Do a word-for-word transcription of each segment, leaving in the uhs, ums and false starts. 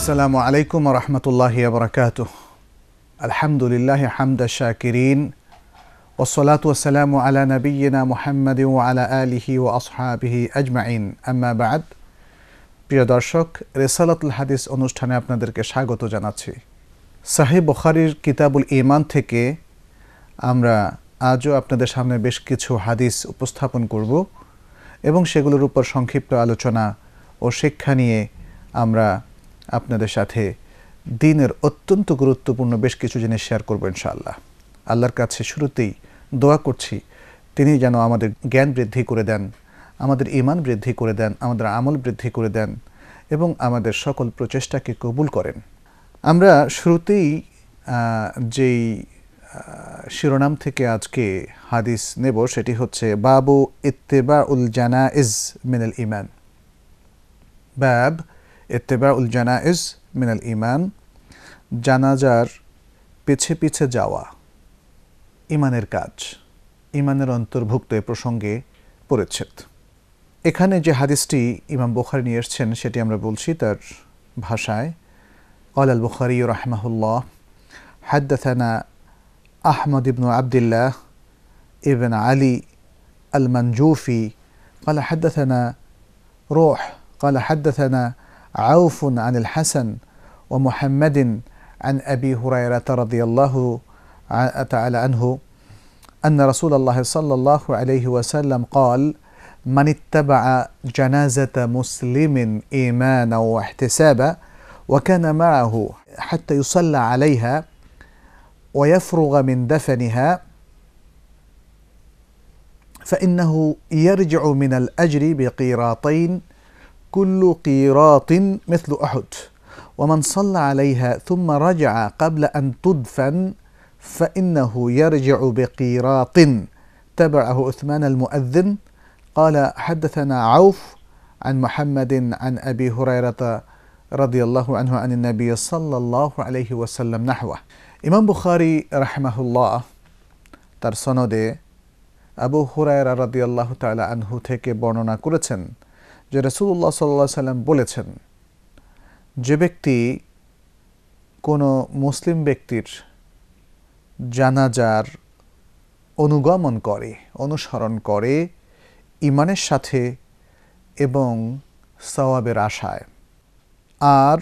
আসসালামু আলাইকুম ওয়া রাহমাতুল্লাহি ওয়া বারাকাতুহু। আলহামদুলিল্লাহি হামদা শাকিরিন ওয়াস সালাতু ওয়াস সালামু আলা নাবিয়্যিনা মুহাম্মাদিন ওয়া আলা আলিহি ওয়া আসহাবিহি আজমাইন। আম্মা বা'দ। প্রিয় দর্শক, রিসালাতুল হাদিস অনুষ্ঠানে আপনাদেরকে স্বাগত জানাচ্ছি। সহিহ বুখারীর কিতাবুল ঈমান থেকে আমরা আজও আপনাদের সামনে বেশ কিছু হাদিস উপস্থাপন করব এবং সেগুলোর উপর সংক্ষিপ্ত আলোচনা ও শিক্ষা নিয়ে আমরা আপনাদের সাথে দ্বীনের অত্যন্ত গুরুত্বপূর্ণ বেশ কিছু জিনিস শেয়ার করব ইনশাআল্লাহ। আল্লাহর কাছে শুরুতেই দোয়া করছি তিনি যেন আমাদের জ্ঞান বৃদ্ধি করে দেন, আমাদের ঈমান বৃদ্ধি করে দেন, আমাদের আমল বৃদ্ধি করে দেন এবং আমাদের সকল প্রচেষ্টাকে কবুল করেন। আমরা শুরুতেই যেই শিরোনাম থেকে আজকে হাদিস নেব সেটি হচ্ছে বাবু ইত্তিবাউল জানাইজ মিনাল ঈমান। বাব ইত্তিবাউল জানাইজ মিনাল ঈমান, জানাজার পিছে পিছে যাওয়া ঈমানের কাজ, ঈমানের অন্তর্ভুক্ত এ প্রসঙ্গে পরিচ্ছেদ। এখানে যে হাদিসটি ইমাম বুখারী নিয়ে এসেছেন সেটি আমরা বলছি তার ভাষায়। قال البخاري رحمه الله حدثنا أحمد بن عبد الله ابن علي المنجوفي قال حدثنا روح قال حدثنا عوف عن الحسن ومحمد عن أبي هريرة رضي الله تعالى عنه أن رسول الله صلى الله عليه وسلم قال من اتبع جنازة مسلم إيمانا واحتسابا وكان معه حتى يصلى عليها ويفرغ من دفنها فإنه يرجع من الأجر بقيراطين كل قيراط مثل أحد ومن صلى عليها ثم رجع قبل أن تدفن فإنه يرجع بقيراط تبعه عثمان المؤذن. قال حدثنا عوف عن محمد عن أبي هريرة رضي الله عنه عن النبي صلى الله عليه وسلم نحوه. ইমাম বুখারী রাহিমাহুল্লাহ তার সনদে আবু হুরায়রা রাদিয়াল্লাহু তাআলা আনহু থেকে বর্ণনা করেছেন যে রাসূলুল্লাহ সাল্লাল্লাহু আলাইহি ওয়াসাল্লাম বলেছেন, যে ব্যক্তি কোনো মুসলিম ব্যক্তির জানাজার অনুগমন করে, অনুসরণ করে ঈমানের সাথে এবং সওয়াবের আশায়, আর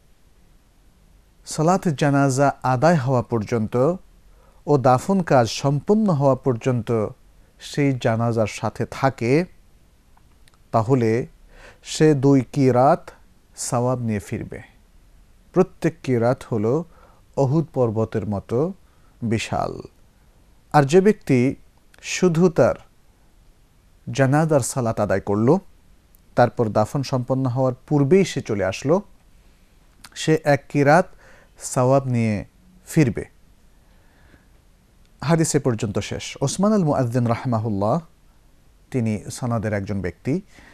সালাতে জানাজা আদায় হওয়া পর্যন্ত ও দাফন কাজ সম্পন্ন হওয়া পর্যন্ত সেই জানাজার সাথে থাকে, তাহলে সে দুই কিরাত সওয়াব নিয়ে ফিরবে। প্রত্যেক কিরাত হলো উহুদ পর্বতের মতো বিশাল। আর যে ব্যক্তি শুধু তার জানাজার সালাত আদায় করল, তারপর দাফন সম্পন্ন হওয়ার পূর্বেই সে চলে আসলো, সে এক কিরাত সওয়াব নিয়ে ফিরবে। হাদিসে পর্যন্ত শেষ। ওসমান আল মুআজ্জিন রাহিমাহুল্লাহ তিনি সনদের একজন ব্যক্তি,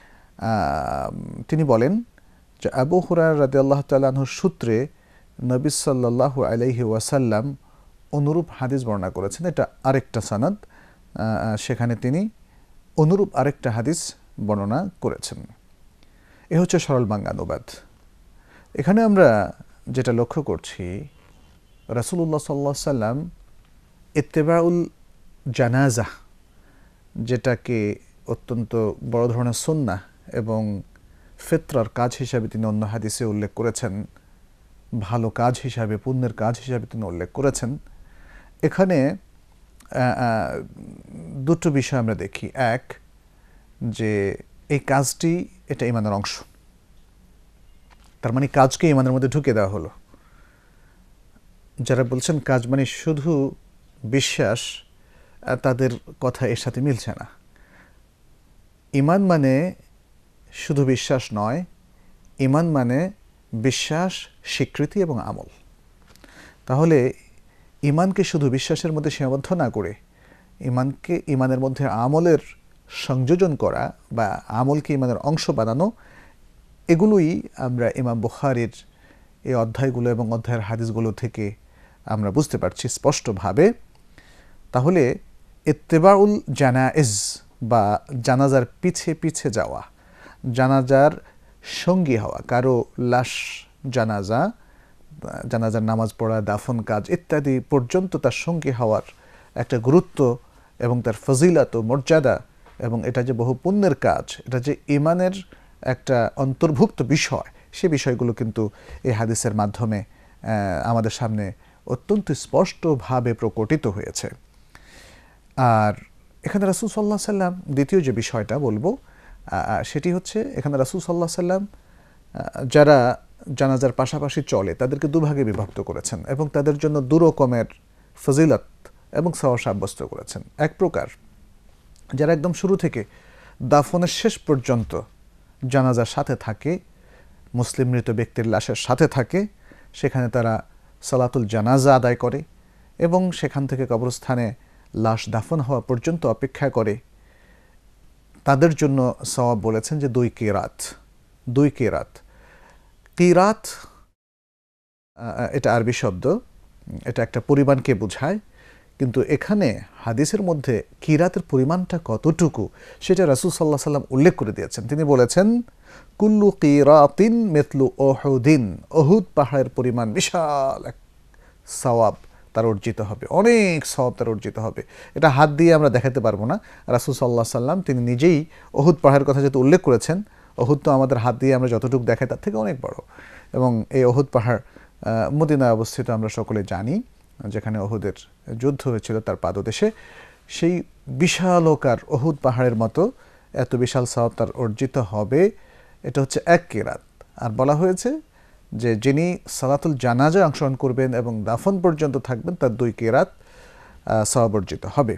তিনি বলেন যে আবু হুরায়রা রাদিয়াল্লাহু তাআলা আনহু সূত্রে নবী সাল্লাল্লাহু আলাইহি ওয়াসাল্লাম অনুরূপ হাদিস বর্ণনা করেছেন। এটা আরেকটা সনদ, সেখানে তিনি অনুরূপ আরেকটা হাদিস বর্ণনা করেছেন। এ হচ্ছে সরল বাংলা অনুবাদ। এখানে আমরা যেটা লক্ষ্য করছি, রাসূলুল্লাহ সাল্লাল্লাহু আলাইহি সাল্লাম ইত্তিবাউল জানাজা, যেটাকে অত্যন্ত বড় ধরনের সুন্নাহ এবং ফিতরার কাজ হিসাবে তিনি অন্য হাদিসে উল্লেখ করেছেন, ভালো কাজ হিসাবে, পুণ্যের কাজ হিসাবে তিনি উল্লেখ করেছেন। এখানে দুটো বিষয় আমরা দেখি। এক, যে এই কাজটি এটা ঈমানের অংশ, তার মানে কাজকে ঈমানের মধ্যে ঢুকে দেওয়া হলো। যারা বলছেন কাজ মানে শুধু বিশ্বাস, তাদের কথা এর সাথে মিলছে না। ঈমান মানে শুধু বিশ্বাস নয়, ঈমান মানে বিশ্বাস, স্বীকৃতি এবং আমল। তাহলে ঈমানকে শুধু বিশ্বাসের মধ্যে সীমাবদ্ধ না করে ঈমানকে ঈমানের মধ্যে আমলের সংযোজন করা বা আমলকে ঈমানের অংশ বানানো, এগুলোই আমরা ইমাম বুখারীর এই অধ্যায়গুলো এবং অধ্যায়ের হাদিসগুলো থেকে আমরা বুঝতে পারছি স্পষ্টভাবে। তাহলে ইত্তিবাউল জানাইজ বা জানাজার পিছে পিছে যাওয়া, জানাজার সঙ্গী হওয়া, কারো লাশ জানাজা, জানাজার নামাজ পড়া, দাফন কাজ ইত্যাদি পর্যন্ত তার সঙ্গী হওয়ার একটা গুরুত্ব এবং তার ফজিলত ও মর্যাদা, এবং এটা যে বহু পুণ্যের কাজ, এটা যে ঈমানের একটা অন্তর্ভুক্ত বিষয়, সে বিষয়গুলো কিন্তু এই হাদিসের মাধ্যমে আমাদের সামনে অত্যন্ত স্পষ্টভাবে প্রকটিত হয়েছে। আর এখানে রাসূল সাল্লাল্লাহু আলাইহি সাল্লাম দ্বিতীয় যে বিষয়টা বলবো সেটি হচ্ছে, এখানে রাসূল সাল্লাল্লাহু আলাইহি সাল্লাম যারা জানাজার পাশাপাশি চলে তাদেরকে দুভাগে বিভক্ত করেছেন এবং তাদের জন্য দু রকমের ফজিলত এবং সওয়াব সাব্যস্ত করেছেন। এক প্রকার যারা একদম শুরু থেকে দাফনের শেষ পর্যন্ত জানাজার সাথে থাকে, মুসলিম মৃত ব্যক্তির লাশের সাথে থাকে, সেখানে তারা সালাতুল জানাজা আদায় করে এবং সেখান থেকে কবরস্থানে লাশ দাফন হওয়া পর্যন্ত অপেক্ষা করে, তাদের জন্য সওয়াব বলেছেন যে দুই কিরাত। দুই কিরাত কিরাত এটা আরবি শব্দ, এটা একটা পরিমাণকে বোঝায়, কিন্তু এখানে হাদিসের মধ্যে কিরাতের পরিমাণটা কতটুকু সেটা রাসূল সাল্লাল্লাহু আলাইহি সাল্লাম উল্লেখ করে দিয়েছেন। তিনি বলেছেন, কুল্লু কিরাতিন মিথলু উহুদিন, উহুদ পাহাড়ের পরিমাণ বিশাল এক সওয়াব তার অর্জিত হবে, অনেক সওয়াব তার অর্জিত হবে। এটা হাত দিয়ে আমরা দেখাতে পারবো না। রাসূল সাল্লাল্লাহু আলাইহি সাল্লাম তিনি নিজেই উহুদ পাহাড়ের কথা যেহেতু উল্লেখ করেছেন, উহুদ তো আমাদের হাত দিয়ে আমরা যতটুকু দেখাই তার থেকে অনেক বড়, এবং এই উহুদ পাহাড় মদিনায় অবস্থিত আমরা সকলে জানি, যেখানে উহুদের যুদ্ধ হয়েছিল তার পাদদেশে। সেই বিশালকার উহুদ পাহাড়ের মতো এত বিশাল সওয়াব তার অর্জিত হবে, এটা হচ্ছে এক কিরাত। আর বলা হয়েছে যে যিনি সালাতুল জানাজায় অংশগ্রহণ করবেন এবং দাফন পর্যন্ত থাকবেন তার দুই কিরাত সওয়াব অর্জিত হবে।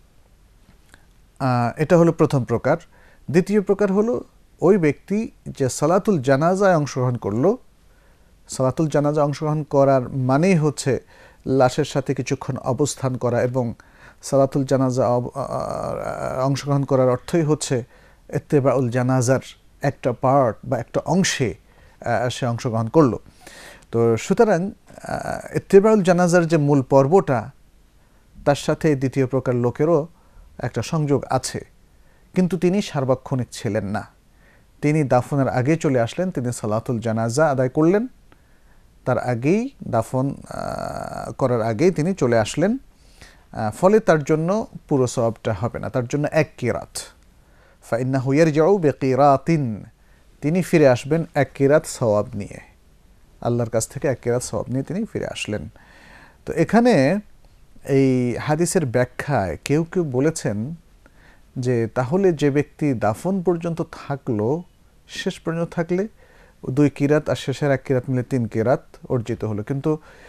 এটা হলো প্রথম প্রকার। দ্বিতীয় প্রকার হলো ওই ব্যক্তি যে সালাতুল জানাজায় অংশগ্রহণ করলো, সালাতুল জানাজায় অংশগ্রহণ করার মানেই হচ্ছে লাশের সাথে কিছুক্ষণ অবস্থান করা, এবং সালাতুল জানাজা অংশগ্রহণ করার অর্থই হচ্ছে ইত্তেবাউল জানাজার একটা পার্ট বা একটা অংশে সে অংশগ্রহণ করলো। তো সুতরাং ইত্তেবাউল জানাজার যে মূল পর্বটা, তার সাথে দ্বিতীয় প্রকার লোকেরও একটা সংযোগ আছে, কিন্তু তিনি সার্বক্ষণিক ছিলেন না। তিনি দাফনের আগে চলে আসলেন, তিনি সালাতুল জানাজা আদায় করলেন, তার আগেই দাফন করার আগেই তিনি চলে আসলেন, ফলে তার জন্য পুরো সওয়াবটা হবে না, তার জন্য এক কিরাত। ফাইন্নাহু ইয়ারজিউ বিকিরাতিন, তিনি ফিরে আসবেন এক কিরাত সওয়াব নিয়ে, আল্লাহর কাছ থেকে এক কিরাত সওয়াব নিয়ে তিনি ফিরে আসলেন। তো এখানে এই হাদিসের ব্যাখ্যায় কেউ কেউ বলেছেন যে তাহলে যে ব্যক্তি দাফন পর্যন্ত থাকলো, শেষ পর্যন্ত থাকলে দুই কিরাত আর শেষের এক কিরাত মিলে তিন কিরাত অর্জিত হলো। কিন্তু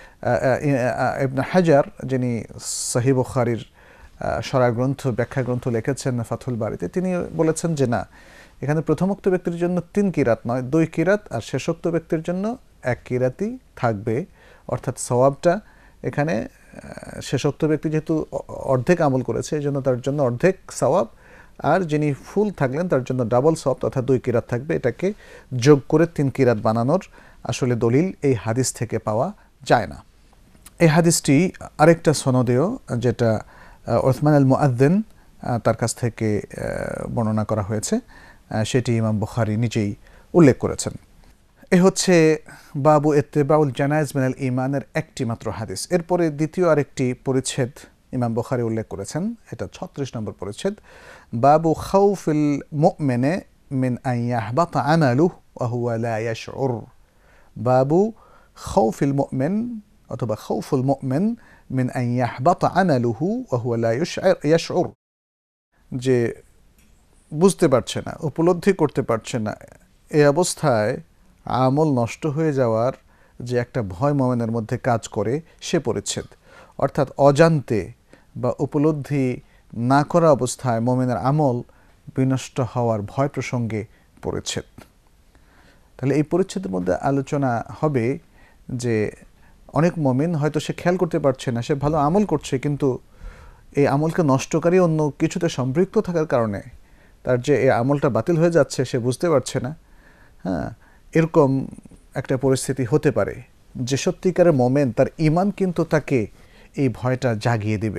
ইবনে হাজার, যিনি সহিহ বুখারীর শরহ গ্রন্থ ব্যাখ্যা গ্রন্থ লিখেছেন ফাথুল বারীতে, তিনি বলেছেন যে না, এখানে প্রথমোক্ত ব্যক্তির জন্য তিন কিরাত নয়, দুই কিরাত, আর শেষোক্ত ব্যক্তির জন্য এক কিরাতই থাকবে। অর্থাৎ সওয়াবটা এখানে শেষোক্ত ব্যক্তি যেহেতু অর্ধেক আমল করেছে, এই জন্য তার জন্য অর্ধেক সওয়াব, আর যিনি ফুল থাকলেন তার জন্য ডাবল সওয়াব অর্থাৎ দুই কিরাত থাকবে। এটাকে যোগ করে তিন কিরাত বানানোর আসলে দলিল এই হাদিস থেকে পাওয়া যায় না। এই হাদিসটি আরেকটা সনদেও, যেটা উসমান আল মুআদ্দিন তার কাছ থেকে বর্ণনা করা হয়েছে, সেটি ইমাম বুখারী নিজেই উল্লেখ করেছেন। এ হচ্ছে বাবু ইত্তেবাউল জানায়েজ মিনাল ঈমানের একটি মাত্র হাদিস। এরপরে দ্বিতীয় আরেকটি পরিচ্ছেদ ইমাম বুখারী উল্লেখ করেছেন, এটা ছত্রিশ নম্বর পরিচ্ছেদ, বাবু খাউফিল মুমিনে মিন আন ইয়াহবাতা আমালুহু ওয়া হুয়া লা ইয়াশউর। বাবু খাউফিল মুমিন অথবা খাউফুল মুমিন মিন আন ইয়াহবাতা আমালুহু ওয়া হুয়া লা ইয়াশউর, যে বুঝতে পারছে না, উপলব্ধি করতে পারছে না, এই অবস্থায় আমল নষ্ট হয়ে যাওয়ার যে একটা ভয় মুমিনের মধ্যে কাজ করে, সে পরিচ্ছেদ। অর্থাৎ অজান্তে বা উপলব্ধি না করা অবস্থায় মুমিনের আমল বিনষ্ট হওয়ার ভয় প্রসঙ্গে পরিচ্ছেদ। তাহলে এই পরিচ্ছেদের মধ্যে আলোচনা হবে যে অনেক মুমিন হয়তো সে খেয়াল করতে পারছে না, সে ভালো আমল করছে, কিন্তু এই আমলকে নষ্টকারী অন্য কিছুতে সম্পৃক্ত থাকার কারণে তার যে এই আমলটা বাতিল হয়ে যাচ্ছে সে বুঝতে পারছে না। হ্যাঁ, এরকম একটা পরিস্থিতি হতে পারে যে সত্যিকারের মুমিন, তার ঈমান কিন্তু তাকে এই ভয়টা জাগিয়ে দেবে।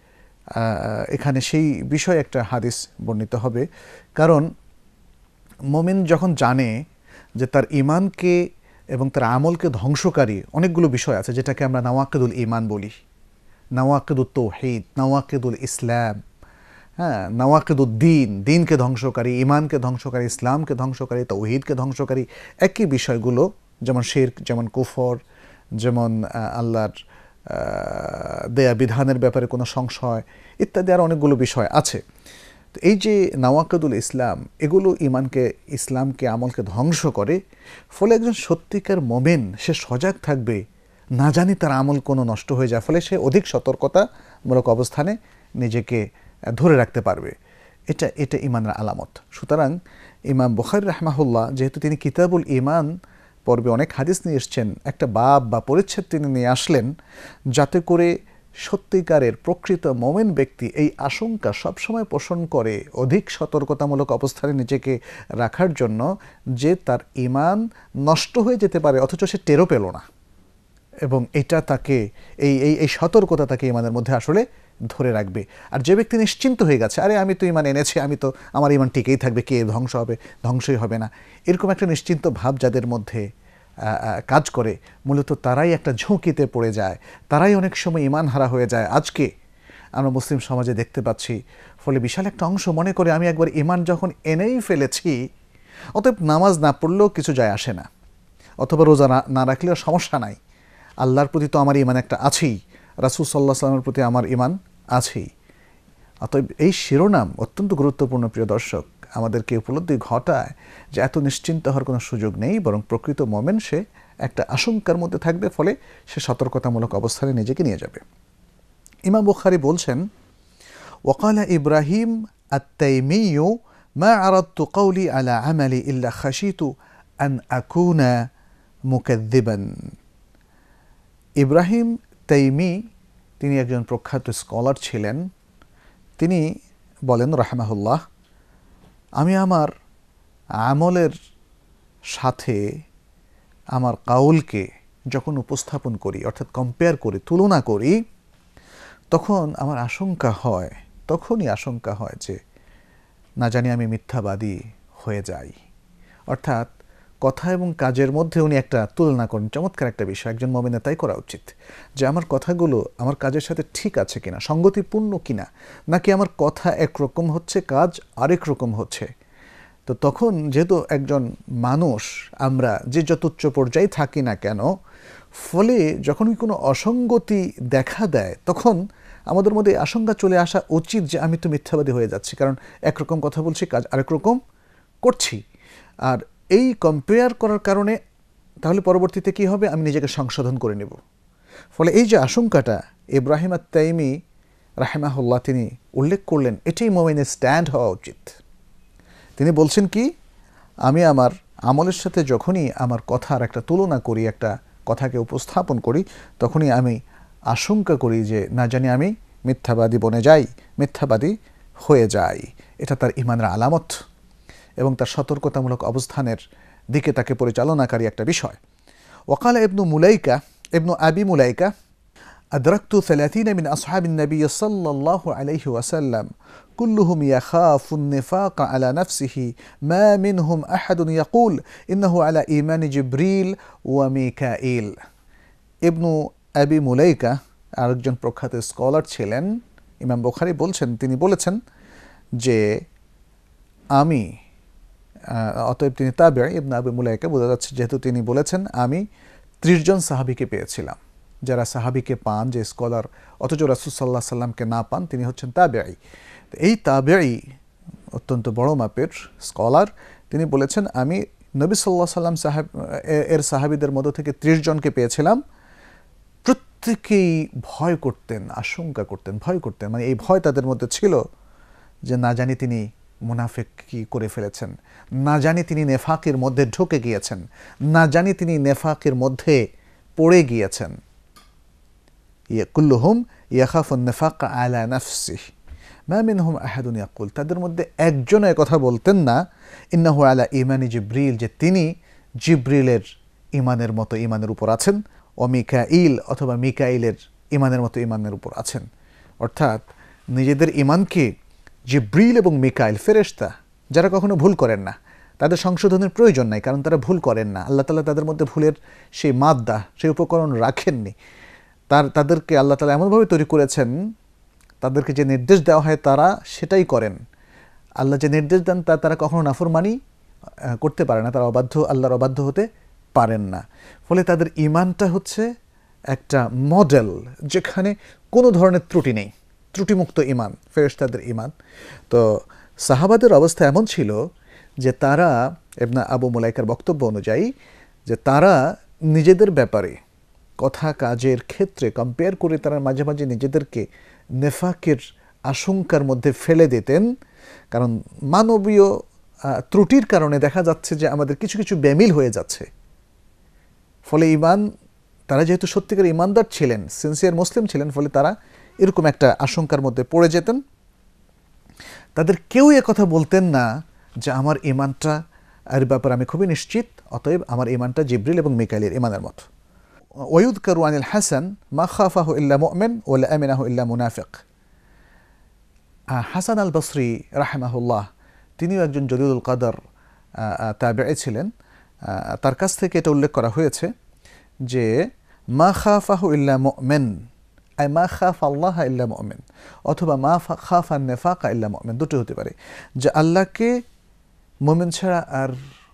এখানে সেই বিষয়ে একটা হাদিস বর্ণিত হবে, কারণ মুমিন যখন জানে যে তার ঈমানকে এবং তার আমলকে ধ্বংসকারী অনেকগুলো বিষয় আছে, যেটাকে আমরা নাওয়াকিদুল ঈমান বলি, নাওয়াকিদুত তাওহীদ, নাওয়াকিদুল ইসলাম, হ্যাঁ, নাওয়াকিদুদ্দিন, দিনকে ধ্বংসকারী, ঈমানকে ধ্বংসকারী, ইসলামকে ধ্বংসকারী, তাওহীদকে ধ্বংসকারী একই বিষয়গুলো, যেমন শিরক, যেমন কুফর, যেমন আল্লাহর দেয়া বিধানের ব্যাপারে কোনো সংশয় ইত্যাদি আর অনেকগুলো বিষয় আছে। তো এই যে নাওয়াকিদুল ইসলাম, এগুলো ঈমানকে, ইসলামকে, আমলকে ধ্বংস করে। ফলে একজন সত্যিকার মুমিন সে সজাগ থাকবে, না জানি তার আমল কোনো নষ্ট হয়ে যায়, ফলে সে অধিক সতর্কতামূলক অবস্থানে নিজেকে ধরে রাখতে পারবে। এটা এটা ঈমানের আলামত। সুতরাং ইমাম বুখারী রাহমাহুল্লাহ যেহেতু তিনি কিতাবুল ঈমান পর্বে অনেক হাদিস নিয়ে এসছেন, একটা বাব বা পরিচ্ছেদ তিনি নিয়ে আসলেন যাতে করে সত্যিকারের প্রকৃত মুমিন ব্যক্তি এই আশঙ্কা সবসময় পোষণ করে অধিক সতর্কতামূলক অবস্থানে নিজেকে রাখার জন্য যে তার ঈমান নষ্ট হয়ে যেতে পারে অথচ সে টেরও পেল না, এবং এটা তাকে এই এই এই সতর্কতা তাকে ঈমানের মধ্যে আসলে ধরে রাখবে। আর যে ব্যক্তি নিশ্চিন্ত হয়ে গেছে, আরে আমি তো ঈমান এনেছি, আমি তো, আমার ঈমান টিকেই থাকবে, কে ধ্বংস হবে, ধ্বংসই হবে না, এরকম একটা নিশ্চিন্ত ভাব যাদের মধ্যে কাজ করে, মূলত তারাই একটা ঝুঁকিতে পড়ে যায়, তারাই অনেক সময় ঈমান হারা হয়ে যায়। আজকে আমরা মুসলিম সমাজে দেখতে পাচ্ছি। ফলে বিশাল একটা অংশ মনে করে আমি একবার ঈমান যখন এনেই ফেলেছি, অতএব নামাজ না পড়লেও কিছু যায় আসে না, অথবা রোজা না রাখলেও সমস্যা নাই, আল্লাহর প্রতি তো আমার ঈমান একটা আছেই, রাসূল সাল্লাল্লাহু আলাইহি ওয়াসাল্লামের প্রতি আমার ঈমান আছেই। অতএব এই শিরোনাম অত্যন্ত গুরুত্বপূর্ণ প্রিয় দর্শক, আমাদেরকে উপলব্ধি ঘটায় যে এত নিশ্চিন্ত হওয়ার কোনো সুযোগ নেই, বরং প্রকৃত মুমিন সে একটা আশঙ্কার মধ্যে থাকবে, ফলে সে সতর্কতামূলক অবস্থানে নিজেকে নিয়ে যাবে। ইমাম বুখারী বলছেন, ওয়াকালা ইব্রাহিম আত-তাইমিয়্যু মা আরাদতু কওলি আলা আমালি ইল্লা খাশিতু আন আকুনা মুকাযযিবান। ইব্রাহিম তাইমি তিনি একজন প্রখ্যাত স্কলার ছিলেন। তিনি বলেন রাহমাহুল্লাহ, আমি আমার আমলের সাথে আমার কাউলকে যখন উপস্থাপন করি, অর্থাৎ কম্পেয়ার করি, তুলনা করি, তখন আমার আশঙ্কা হয়, তখনই আশঙ্কা হয় যে না জানি আমি মিথ্যাবাদী হয়ে যাই। অর্থাৎ কথা এবং কাজের মধ্যে উনি একটা তুলনা করেন। চমৎকার একটা বিষয়, একজন মুমিনের তাই করা উচিত যে আমার কথাগুলো আমার কাজের সাথে ঠিক আছে কিনা, সঙ্গতিপূর্ণ কিনা, নাকি আমার কথা একরকম হচ্ছে, কাজ আরেক রকম হচ্ছে। তো তখন যেহেতু একজন মানুষ আমরা যে যত উচ্চ পর্যায়ে থাকি না কেন, ফলে যখনই কোনো অসঙ্গতি দেখা দেয় তখন আমাদের মধ্যে আশঙ্কা চলে আসা উচিত যে আমি তো মিথ্যাবাদী হয়ে যাচ্ছি, কারণ একরকম কথা বলছি, কাজ আরেক রকম করছি। আর এই কম্পেয়ার করার কারণে তাহলে পরবর্তীতে কি হবে, আমি নিজেকে সংশোধন করে নেব। ফলে এই যে আশঙ্কাটা ইব্রাহিম আত-তাইমি রাহিমাহুল্লাহ তিনি উল্লেখ করলেন, এটাই মুমিনের স্ট্যান্ড হওয়া উচিত। তিনি বলছেন কি, আমি আমার আমলের সাথে যখনই আমার কথার একটা তুলনা করি, একটা কথাকে উপস্থাপন করি, তখনই আমি আশঙ্কা করি যে না জানি আমি মিথ্যাবাদী বনে যাই, মিথ্যাবাদী হয়ে যাই। এটা তার ঈমানের আলামত এবং তার সতর্কতামূলক অবস্থানের দিকে তাকে পরিচালনাকারী একটা বিষয়। ওয়াকালা ইবনু মুলাইকা ইবনু আবি মুলাইকা আদরাকতু ثلاثين من أصحاب النبي صلى الله عليه وسلم كلهم يخاف النفاق على نفسه ما منهم أحد يقول إنه على إيمان جبريل وميكائيل। ইবনু আবি মুলাইকা আরেকজন প্রখ্যাত স্কলার ছিলেন। ইমাম বুখারী বলছেন, তিনি বলেছেন যে আমি, অতএব তিনি তাবেঈ, ইবনু আবি মুলাইকা বোঝা যাচ্ছে যেহেতু তিনি বলেছেন, আমি ত্রিশ জন সাহাবীকে পেয়েছিলাম। যারা সাহাবীকে পান, যে স্কলার অথচ রাসূল সাল্লাল্লাহু আলাইহি সাল্লামকে না পান, তিনি হচ্ছেন তাবেঈ। এই তাবেঈ অত্যন্ত বড় মাপের স্কলার, তিনি বলেছেন আমি নবী সাল্লাল্লাহু আলাইহি সাল্লাম সাহাব এর সাহাবীদের মধ্য থেকে ত্রিশ জনকে পেয়েছিলাম, প্রত্যেকেই ভয় করতেন, আশঙ্কা করতেন, ভয় করতেন, মানে এই ভয় তাদের মধ্যে ছিল যে না জানি তিনি মুনাফিক কি করে ফেলেছেন, না জানি তিনি নেফাকের মধ্যে ঢুকে গিয়েছেন, না জানি তিনি নেফাকের মধ্যে পড়ে গিয়েছেন। কুল্লুহুম ইয়াখাফুন নিফাক আলা নাফসিহি মা মিনহুম আহাদুন ইয়াকুল, তাদের মধ্যে একজনও কথা বলতেন না ইন্নাহু আলা ঈমানি জিবরিল, যে তিনি জিবরিলের ঈমানের মতো ঈমানের উপর আছেন, ও মিকাইল অথবা মিকাইলের ঈমানের মতো ঈমানের উপর আছেন। অর্থাৎ নিজেদের ঈমানকে জিবরিল এবং মিকাইল, ফেরেশতা যারা কখনো ভুল করেন না, তাদের সংশোধনের প্রয়োজন নাই, কারণ তারা ভুল করেন না। আল্লাহ তাআলা তাদের মধ্যে ভুলের সেই মাদ্দা, সেই উপকরণ রাখেননি। তার তাদেরকে আল্লাহ তাআলা এমনভাবে তৈরি করেছেন, তাদেরকে যে নির্দেশ দেওয়া হয় তারা সেটাই করেন। আল্লাহ যে নির্দেশ দেন তা তারা কখনো নাফরমানি করতে পারে না, তারা অবাধ্য, আল্লাহর অবাধ্য হতে পারেন না। ফলে তাদের ঈমানটা হচ্ছে একটা মডেল, যেখানে কোনো ধরনের ত্রুটি নেই, ত্রুটিমুক্ত ঈমান, ফেরেশতাদের ঈমান। তো সাহাবাদের অবস্থা এমন ছিল যে তারা, ইবনে আবু মুলাইকার বক্তব্য অনুযায়ী, যে তারা নিজেদের ব্যাপারে কথা কাজের ক্ষেত্রে কম্পেয়ার করে তারা মাঝে মাঝে নিজেদেরকে নেফাকের আশঙ্কার মধ্যে ফেলে দিতেন। কারণ মানবীয় ত্রুটির কারণে দেখা যাচ্ছে যে আমাদের কিছু কিছু বেমিল হয়ে যাচ্ছে। ফলে ঈমান, তারা যেহেতু সত্যিকার ঈমানদার ছিলেন, সিনসিয়ার মুসলিম ছিলেন, ফলে তারা এরকম একটা আশঙ্কার মধ্যে পড়ে যেতেন। তাদের কেউ এ কথা বলতেন না যে আমার ঈমানটা এর ব্যাপারে আমি খুবই নিশ্চিত, অতএব আমার ঈমানটা জিবরিল এবং মিকাইলের ঈমানের মতো। ওয়ায়ুযকারু আনিল হাসান মা খাফাহু ইল্লা মুমিন ওয়া লা আমিনাহু ইল্লা মুনাফিক। হাসান আল বসরি রাহিমাহুল্লাহ, তিনিও একজন জলিলুল কদর তাবেঈ ছিলেন। তার কাছ থেকে এটা উল্লেখ করা হয়েছে যে মা খাফাহু ইল্লা মুমিন, আই মা খাফা আল্লাহ ইল্লা মুমিন, অথবা মা খাফা নিফাকা ইল্লা মুমিন, দুটো হতে পারে। যে আল্লাহকে মুমিন ছাড়া আর,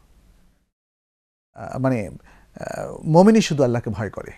মানে মুমিনই শুধু আল্লাহকে ভয় করে,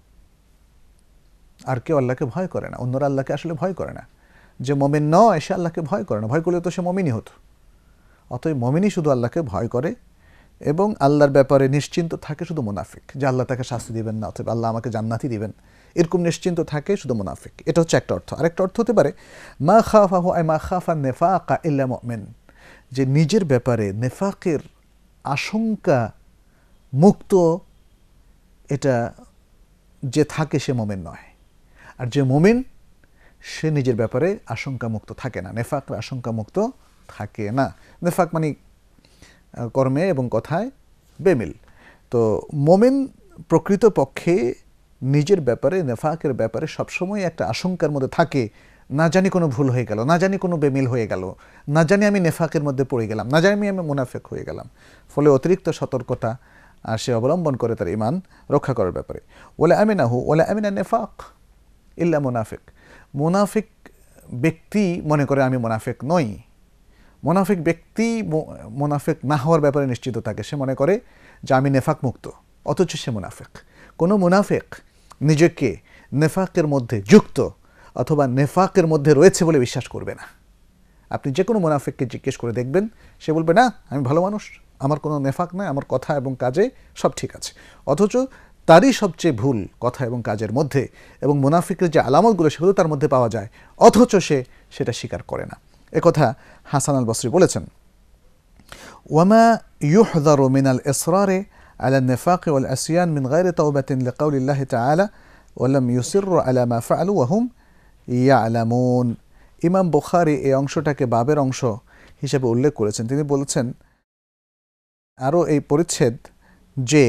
আর কেউ আল্লাহকে ভয় করে না। অন্যরা আল্লাহকে আসলে ভয় করে না। যে মুমিন নয় সে আল্লাহকে ভয় করে না, ভয় করলে তো সে মুমিনই হতো। অতএব মুমিনই শুধু আল্লাহকে ভয় করে এবং আল্লাহর ব্যাপারে নিশ্চিন্ত থাকে শুধু মুনাফিক, যে আল্লাহ তাকে শাস্তি দিবেন না, অথবা আল্লাহ আমাকে জান্নাতি দিবেন, এরকম নিশ্চিন্ত থাকে শুধু মুনাফিক। এটা হচ্ছে একটা অর্থ। আরেকটা অর্থ হতে পারে মা খাফাহু আই মা খাফা নিফাকা ইল্লা মুমিন, যে নিজের ব্যাপারে নেফাকের আশঙ্কা মুক্ত এটা যে থাকে সে মুমিন নয়। আর যে মুমিন সে নিজের ব্যাপারে আশঙ্কা মুক্ত থাকে না, নেফাকের আশঙ্কা মুক্ত থাকে না। নেফাক মানে কর্মে এবং কথায় বেমিল। তো মুমিন প্রকৃতপক্ষে নিজের ব্যাপারে, নেফাকের ব্যাপারে সবসময় একটা আশঙ্কার মধ্যে থাকে, না জানি কোনো ভুল হয়ে গেল, না জানি কোনো বেমিল হয়ে গেল, না জানি আমি নেফাকের মধ্যে পড়ে গেলাম, না জানি আমি মুনাফিক হয়ে গেলাম। ফলে অতিরিক্ত সতর্কতা আর সে অবলম্বন করে তার ঈমান রক্ষা করার ব্যাপারে। ওয়ালা আমিনাহু ওয়ালা আমিনা নিফাক ইল্লা মুনাফিক। মুনাফিক ব্যক্তি মনে করে আমি মুনাফিক নই। মুনাফিক ব্যক্তি মুনাফিক না হওয়ার ব্যাপারে নিশ্চিত থাকে, সে মনে করে যে আমি নেফাক মুক্ত, অথচ সে মুনাফিক। কোনো মুনাফিক নিজেকে নেফাকের মধ্যে যুক্ত অথবা নেফাকের মধ্যে রয়েছে বলে বিশ্বাস করবে না। আপনি যে কোনো মুনাফিককে জিজ্ঞেস করে দেখবেন, সে বলবে না আমি ভালো মানুষ, আমার কোনো নেফাক নয়, আমার কথা এবং কাজে সব ঠিক আছে। অথচ তারই সবচেয়ে ভুল কথা এবং কাজের মধ্যে, এবং মুনাফিকের যে আলামতগুলো সেগুলো তার মধ্যে পাওয়া যায়, অথচ সে সেটা স্বীকার করে না। একথা হাসান আল বসরি বলেছেন। ওয়ামা ইউহযারু মিনাল ইসরারি আলা নিফাক ওয়াল আসিয়ান মিন গায়রি তাওবাতিন লিকাউলিল্লাহি তাআলা ওয়া লাম ইউসিররু আলা মা ফাআলু ওয়া হুম ইয়ালামুন। ইমাম বুখারী এই অংশটাকে বাবের অংশ হিসেবে উল্লেখ করেছেন। তিনি বলেছেন আরও এই পরিচ্ছেদ যে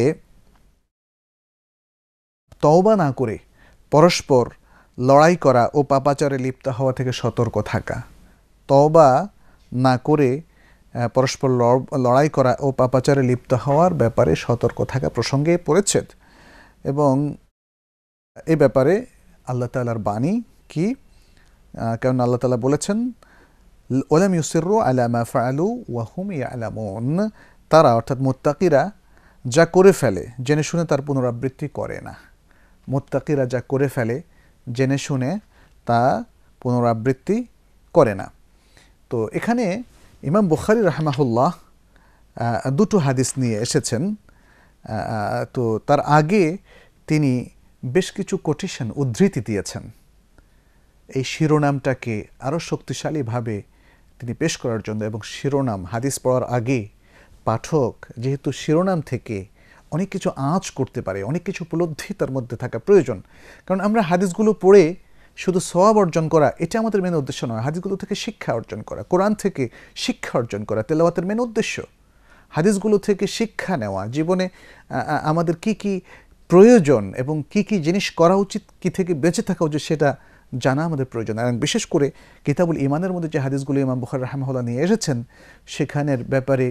তওবা না করে পরস্পর লড়াই করা ও পাপাচারে লিপ্ত হওয়া থেকে সতর্ক থাকা। তওবা না করে পরস্পর লড়াই করা ও পাপাচারে লিপ্ত হওয়ার ব্যাপারে সতর্ক থাকা প্রসঙ্গে পরিচ্ছেদ। এবং এই ব্যাপারে আল্লাহ তাআলার বাণী কি? কারণ আল্লাহ তাআলা বলেছেন ওয়ালাম ইউসিররু আলা মা ফাআলু ওয়া হুম ইয়ালামুন, তারা অর্থাৎ মুত্তাকিরা যা করে ফেলে জেনে শুনে তার পুনরাবৃত্তি করে না। মুত্তাকিরা যা করে ফেলে জেনে শুনে তা পুনরাবৃত্তি করে না। তো এখানে ইমাম বুখারী রাহিমাহুল্লাহ দুটো হাদিস নিয়ে এসেছেন। তো তার আগে তিনি বেশ কিছু কোটেশন, উদ্ধৃতি দিয়েছেন এই শিরোনামটাকে আরও শক্তিশালীভাবে তিনি পেশ করার জন্য। এবং শিরোনাম, হাদিস পড়ার আগে পাঠক যেহেতু শিরোনাম থেকে অনেক কিছু আঁচ করতে পারে, অনেক কিছু উপলব্ধি তার মধ্যে থাকা প্রয়োজন। কারণ আমরা হাদিসগুলো পড়ে শুধু সওয়াব অর্জন করা এটা আমাদের মেন উদ্দেশ্য নয়। হাদিসগুলো থেকে শিক্ষা অর্জন করা, কোরআন থেকে শিক্ষা অর্জন করা তেলাওয়াতের মেন উদ্দেশ্য। হাদিসগুলো থেকে শিক্ষা নেওয়া, জীবনে আমাদের কি কি প্রয়োজন এবং কি কি জিনিস করা উচিত, কি থেকে বেঁচে থাকা উচিত সেটা জানা আমাদের প্রয়োজন। এবং বিশেষ করে কিতাবুল ঈমানের মধ্যে যে হাদিসগুলো ইমাম বুখারী রাহিমাহুল্লাহ নিয়ে এসেছেন সেখানের ব্যাপারে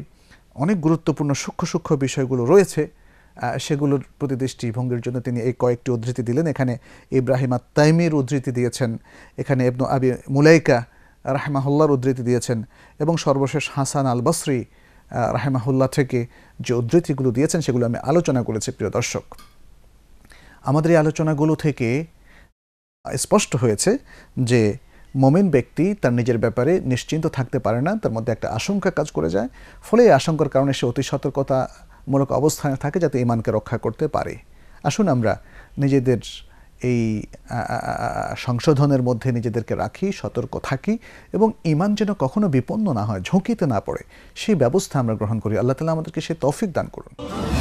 অনেক গুরুত্বপূর্ণ সূক্ষ্ম সূক্ষ্ম বিষয়গুলো রয়েছে, সেগুলোর প্রতি দৃষ্টিভঙ্গির জন্য তিনি এই কয়েকটি উদ্ধৃতি দিলেন। এখানে ইব্রাহিম আত-তাইমির উদ্ধৃতি দিয়েছেন, এখানে ইবনু আবি মুলাইকা রাহিমাহুল্লাহর উদ্ধৃতি দিয়েছেন, এবং সর্বশেষ হাসান আল বসরি রাহিমাহুল্লাহ থেকে যে উদ্ধৃতিগুলো দিয়েছেন সেগুলো আমি আলোচনা করেছি। প্রিয় দর্শক, আমাদের এই আলোচনাগুলো থেকে স্পষ্ট হয়েছে যে মুমিন ব্যক্তি তার নিজের ব্যাপারে নিশ্চিন্ত থাকতে পারে না, তার মধ্যে একটা আশঙ্কা কাজ করে যায়, ফলে এই আশঙ্কার কারণে সে অতি সতর্কতামূলক অবস্থানে থাকে যাতে ঈমানকে রক্ষা করতে পারে। আসুন আমরা নিজেদের এই সংশোধনের মধ্যে নিজেদেরকে রাখি, সতর্ক থাকি, এবং ঈমান যেন কখনো বিপন্ন না হয়, ঝুঁকিতে না পড়ে, সেই ব্যবস্থা আমরা গ্রহণ করি। আল্লাহ তাআলা আমাদেরকে সে তৌফিক দান করুন।